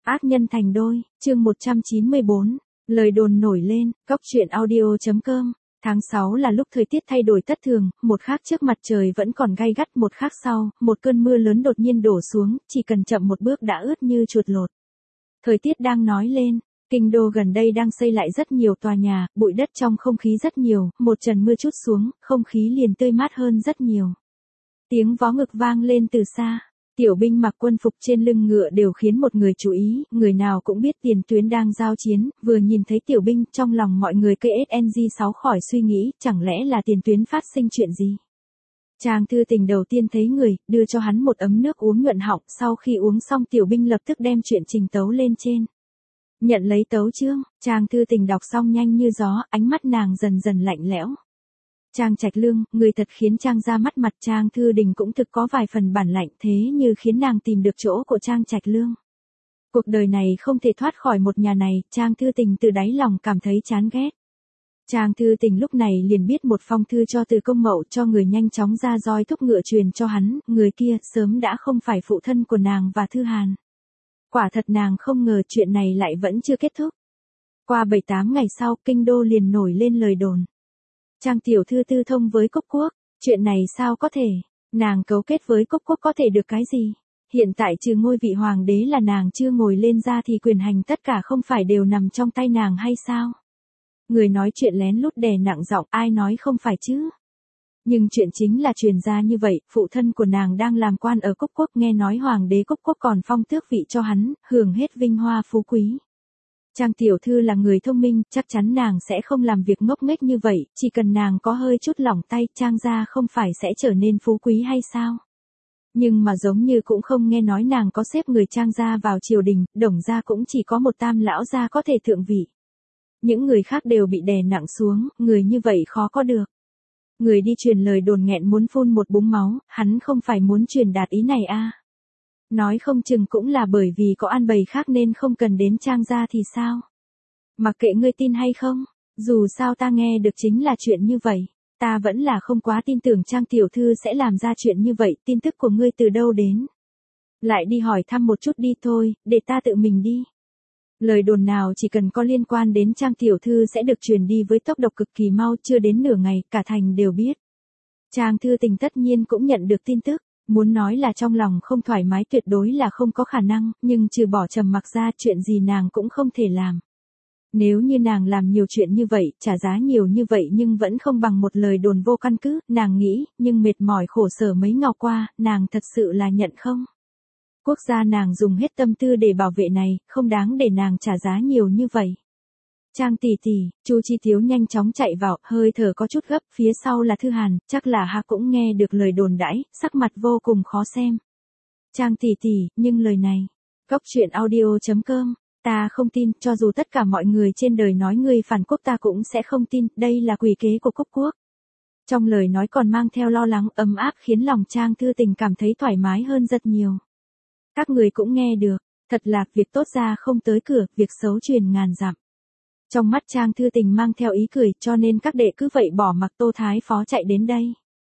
Ác nhân thành đôi, chương 194, lời đồn nổi lên, góc truyện audio.com. Tháng 6 là lúc thời tiết thay đổi thất thường, một khắc trước mặt trời vẫn còn gay gắt, một khắc sau, một cơn mưa lớn đột nhiên đổ xuống, chỉ cần chậm một bước đã ướt như chuột lột. Thời tiết đang nói lên, kinh đô gần đây đang xây lại rất nhiều tòa nhà, bụi đất trong không khí rất nhiều, một trận mưa chút xuống, không khí liền tươi mát hơn rất nhiều. Tiếng vó ngực vang lên từ xa. Tiểu binh mặc quân phục trên lưng ngựa đều khiến một người chú ý, người nào cũng biết tiền tuyến đang giao chiến, vừa nhìn thấy tiểu binh, trong lòng mọi người KSNG6 khỏi suy nghĩ, chẳng lẽ là tiền tuyến phát sinh chuyện gì. Trang Thư Tình đầu tiên thấy người, đưa cho hắn một ấm nước uống nhuận họng, sau khi uống xong tiểu binh lập tức đem chuyện trình tấu lên trên. Nhận lấy tấu chương, Trang Thư Tình đọc xong nhanh như gió, ánh mắt nàng dần dần lạnh lẽo. Trang Trạch Lương, người thật khiến Trang ra mắt mặt. Trang Thư Đình cũng thực có vài phần bản lạnh, thế như khiến nàng tìm được chỗ của Trang Trạch Lương. Cuộc đời này không thể thoát khỏi một nhà này, Trang Thư Tình từ đáy lòng cảm thấy chán ghét. Trang Thư Tình lúc này liền biết một phong thư cho Từ Công Mậu, cho người nhanh chóng ra roi thúc ngựa truyền cho hắn, người kia sớm đã không phải phụ thân của nàng và Thư Hàn. Quả thật nàng không ngờ chuyện này lại vẫn chưa kết thúc. Qua 7-8 ngày sau, kinh đô liền nổi lên lời đồn. Trang tiểu thư tư thông với Cốc Quốc, chuyện này sao có thể, nàng cấu kết với Cốc Quốc có thể được cái gì? Hiện tại trừ ngôi vị hoàng đế là nàng chưa ngồi lên ra thì quyền hành tất cả không phải đều nằm trong tay nàng hay sao? Người nói chuyện lén lút đè nặng giọng, ai nói không phải chứ? Nhưng chuyện chính là truyền ra như vậy, phụ thân của nàng đang làm quan ở Cốc Quốc, nghe nói hoàng đế Cốc Quốc còn phong tước vị cho hắn, hưởng hết vinh hoa phú quý. Trang tiểu thư là người thông minh, chắc chắn nàng sẽ không làm việc ngốc nghếch như vậy, chỉ cần nàng có hơi chút lỏng tay, Trang gia không phải sẽ trở nên phú quý hay sao? Nhưng mà giống như cũng không nghe nói nàng có xếp người Trang gia vào triều đình, Đồng gia cũng chỉ có một Tam lão gia có thể thượng vị. Những người khác đều bị đè nặng xuống, người như vậy khó có được. Người đi truyền lời đồn nghẹn muốn phun một búng máu, hắn không phải muốn truyền đạt ý này à? Nói không chừng cũng là bởi vì có an bày khác nên không cần đến Trang gia thì sao? Mặc kệ ngươi tin hay không, dù sao ta nghe được chính là chuyện như vậy, ta vẫn là không quá tin tưởng Trang tiểu thư sẽ làm ra chuyện như vậy, tin tức của ngươi từ đâu đến? Lại đi hỏi thăm một chút đi thôi, để ta tự mình đi. Lời đồn nào chỉ cần có liên quan đến Trang tiểu thư sẽ được truyền đi với tốc độ cực kỳ mau, chưa đến nửa ngày, cả thành đều biết. Trang Thư Tình tất nhiên cũng nhận được tin tức. Muốn nói là trong lòng không thoải mái tuyệt đối là không có khả năng, nhưng trừ bỏ trầm mặc ra chuyện gì nàng cũng không thể làm. Nếu như nàng làm nhiều chuyện như vậy, trả giá nhiều như vậy nhưng vẫn không bằng một lời đồn vô căn cứ, nàng nghĩ, nhưng mệt mỏi khổ sở mấy ngào qua, nàng thật sự là nhận không? Quốc gia nàng dùng hết tâm tư để bảo vệ này, không đáng để nàng trả giá nhiều như vậy. Trang tỷ tỷ, Chu Chi Thiếu nhanh chóng chạy vào, hơi thở có chút gấp, phía sau là Thư Hàn, chắc là Hạ cũng nghe được lời đồn đãi, sắc mặt vô cùng khó xem. Trang tỷ tỷ, nhưng lời này, góc truyện audio.com, ta không tin, cho dù tất cả mọi người trên đời nói ngươi phản quốc ta cũng sẽ không tin, đây là quỷ kế của Cốc Quốc. Trong lời nói còn mang theo lo lắng, ấm áp khiến lòng Trang Thư Tình cảm thấy thoải mái hơn rất nhiều. Các người cũng nghe được, thật là việc tốt ra không tới cửa, việc xấu truyền ngàn dặm. Trong mắt Trang Thư Tình mang theo ý cười, cho nên các đệ cứ vậy bỏ mặc Tô Thái Phó chạy đến đây.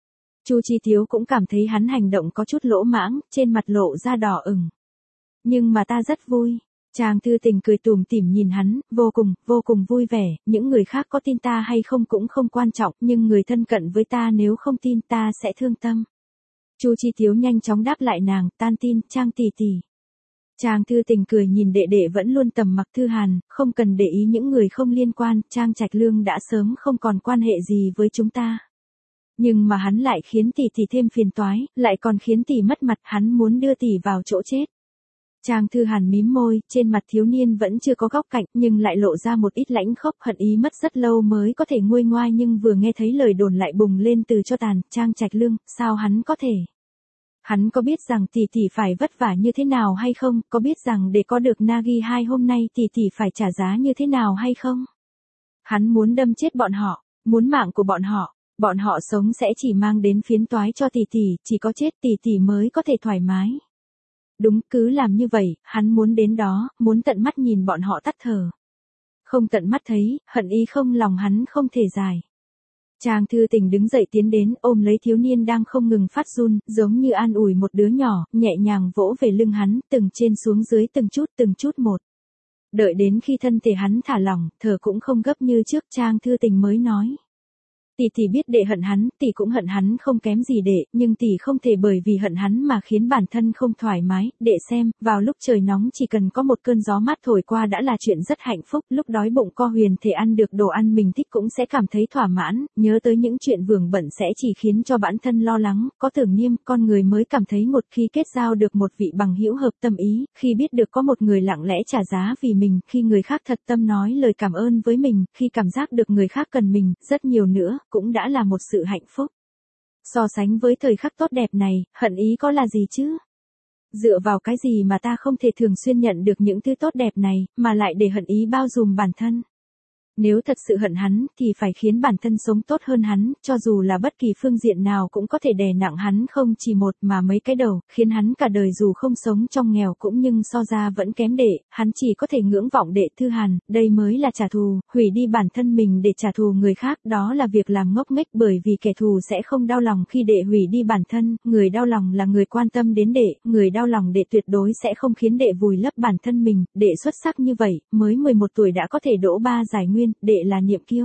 Chu Chi Thiếu cũng cảm thấy hắn hành động có chút lỗ mãng, trên mặt lộ ra đỏ ửng. Nhưng mà ta rất vui. Trang Thư Tình cười tủm tỉm nhìn hắn, vô cùng vui vẻ, những người khác có tin ta hay không cũng không quan trọng, nhưng người thân cận với ta nếu không tin ta sẽ thương tâm. Chu Chi Thiếu nhanh chóng đáp lại nàng, tan tin, Trang tỷ tỷ. Trang Thư Tình cười nhìn đệ đệ vẫn luôn tầm mặc Thư Hàn, không cần để ý những người không liên quan, Trang Trạch Lương đã sớm không còn quan hệ gì với chúng ta. Nhưng mà hắn lại khiến tỷ tỷ thêm phiền toái, lại còn khiến tỷ mất mặt, hắn muốn đưa tỷ vào chỗ chết. Trang Thư Hàn mím môi, trên mặt thiếu niên vẫn chưa có góc cạnh, nhưng lại lộ ra một ít lãnh khốc, hận ý mất rất lâu mới có thể nguôi ngoai, nhưng vừa nghe thấy lời đồn lại bùng lên từ cho tàn, Trang Trạch Lương, sao hắn có thể? Hắn có biết rằng tỷ tỷ phải vất vả như thế nào hay không, có biết rằng để có được Nagi 2 hôm nay tỷ tỷ phải trả giá như thế nào hay không? Hắn muốn đâm chết bọn họ, muốn mạng của bọn họ sống sẽ chỉ mang đến phiến toái cho tỷ tỷ, chỉ có chết tỷ tỷ mới có thể thoải mái. Đúng, cứ làm như vậy, hắn muốn đến đó, muốn tận mắt nhìn bọn họ tắt thở. Không tận mắt thấy, hận ý không lòng hắn không thể giải. Trang Thư Tình đứng dậy tiến đến, ôm lấy thiếu niên đang không ngừng phát run, giống như an ủi một đứa nhỏ, nhẹ nhàng vỗ về lưng hắn, từng trên xuống dưới từng chút một. Đợi đến khi thân thể hắn thả lỏng, thở cũng không gấp như trước, Trang Thư Tình mới nói. Tỷ biết đệ hận hắn, tỷ cũng hận hắn không kém gì đệ, nhưng tỷ không thể bởi vì hận hắn mà khiến bản thân không thoải mái, đệ xem, vào lúc trời nóng chỉ cần có một cơn gió mát thổi qua đã là chuyện rất hạnh phúc, lúc đói bụng co huyền thể ăn được đồ ăn mình thích cũng sẽ cảm thấy thỏa mãn, nhớ tới những chuyện vướng bận sẽ chỉ khiến cho bản thân lo lắng, có tưởng niệm, con người mới cảm thấy một khi kết giao được một vị bằng hữu hợp tâm ý, khi biết được có một người lặng lẽ trả giá vì mình, khi người khác thật tâm nói lời cảm ơn với mình, khi cảm giác được người khác cần mình, rất nhiều nữa, cũng đã là một sự hạnh phúc. So sánh với thời khắc tốt đẹp này, hận ý có là gì chứ? Dựa vào cái gì mà ta không thể thường xuyên nhận được những thứ tốt đẹp này, mà lại để hận ý bao trùm bản thân? Nếu thật sự hận hắn, thì phải khiến bản thân sống tốt hơn hắn, cho dù là bất kỳ phương diện nào cũng có thể đè nặng hắn không chỉ một mà mấy cái đầu, khiến hắn cả đời dù không sống trong nghèo cũng nhưng so ra vẫn kém đệ, hắn chỉ có thể ngưỡng vọng đệ Thư Hàn, đây mới là trả thù, hủy đi bản thân mình để trả thù người khác, đó là việc làm ngốc nghếch bởi vì kẻ thù sẽ không đau lòng khi đệ hủy đi bản thân, người đau lòng là người quan tâm đến đệ, người đau lòng đệ tuyệt đối sẽ không khiến đệ vùi lấp bản thân mình, đệ xuất sắc như vậy, mới 11 tuổi đã có thể đỗ 3 giải nguyên, đệ là niệm kiêu.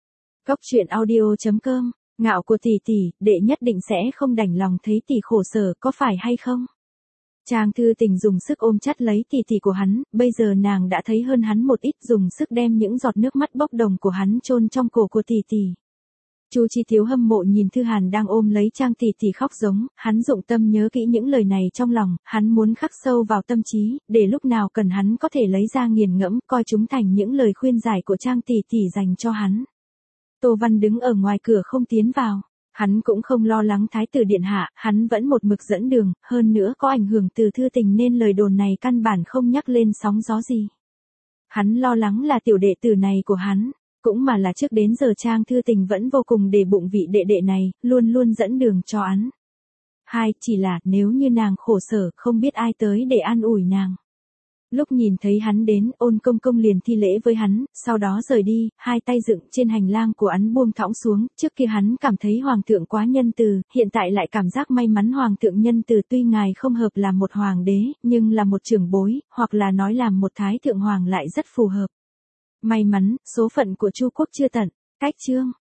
Góc truyện audio.com, ngạo của tỷ, đệ nhất định sẽ không đành lòng thấy tỷ khổ sở, có phải hay không? Trang Thư Tình dùng sức ôm chặt lấy tỷ của hắn, bây giờ nàng đã thấy hơn hắn một ít, dùng sức đem những giọt nước mắt bốc đồng của hắn chôn trong cổ của tỷ. Chu Chi Thiếu hâm mộ nhìn Thư Hàn đang ôm lấy Trang tỷ khóc giống, hắn dụng tâm nhớ kỹ những lời này trong lòng, hắn muốn khắc sâu vào tâm trí, để lúc nào cần hắn có thể lấy ra nghiền ngẫm, coi chúng thành những lời khuyên giải của Trang tỷ dành cho hắn. Tô Văn đứng ở ngoài cửa không tiến vào. Hắn cũng không lo lắng thái tử điện hạ, hắn vẫn một mực dẫn đường, hơn nữa có ảnh hưởng từ Thư Tình nên lời đồn này căn bản không nhắc lên sóng gió gì. Hắn lo lắng là tiểu đệ tử này của hắn. Cũng mà là trước đến giờ Trang Thư Tình vẫn vô cùng để bụng vị đệ đệ này, luôn luôn dẫn đường cho hắn. Chỉ là nếu như nàng khổ sở không biết ai tới để an ủi nàng. Lúc nhìn thấy hắn đến, Ôn Công Công liền thi lễ với hắn, sau đó rời đi, hai tay dựng trên hành lang của hắn buông thõng xuống, trước kia hắn cảm thấy Hoàng thượng quá nhân từ, hiện tại lại cảm giác may mắn Hoàng thượng nhân từ tuy ngài không hợp làm một hoàng đế, nhưng là một trưởng bối, hoặc là nói làm một thái thượng hoàng lại rất phù hợp. May mắn, số phận của Chu quốc chưa tận. Cách chương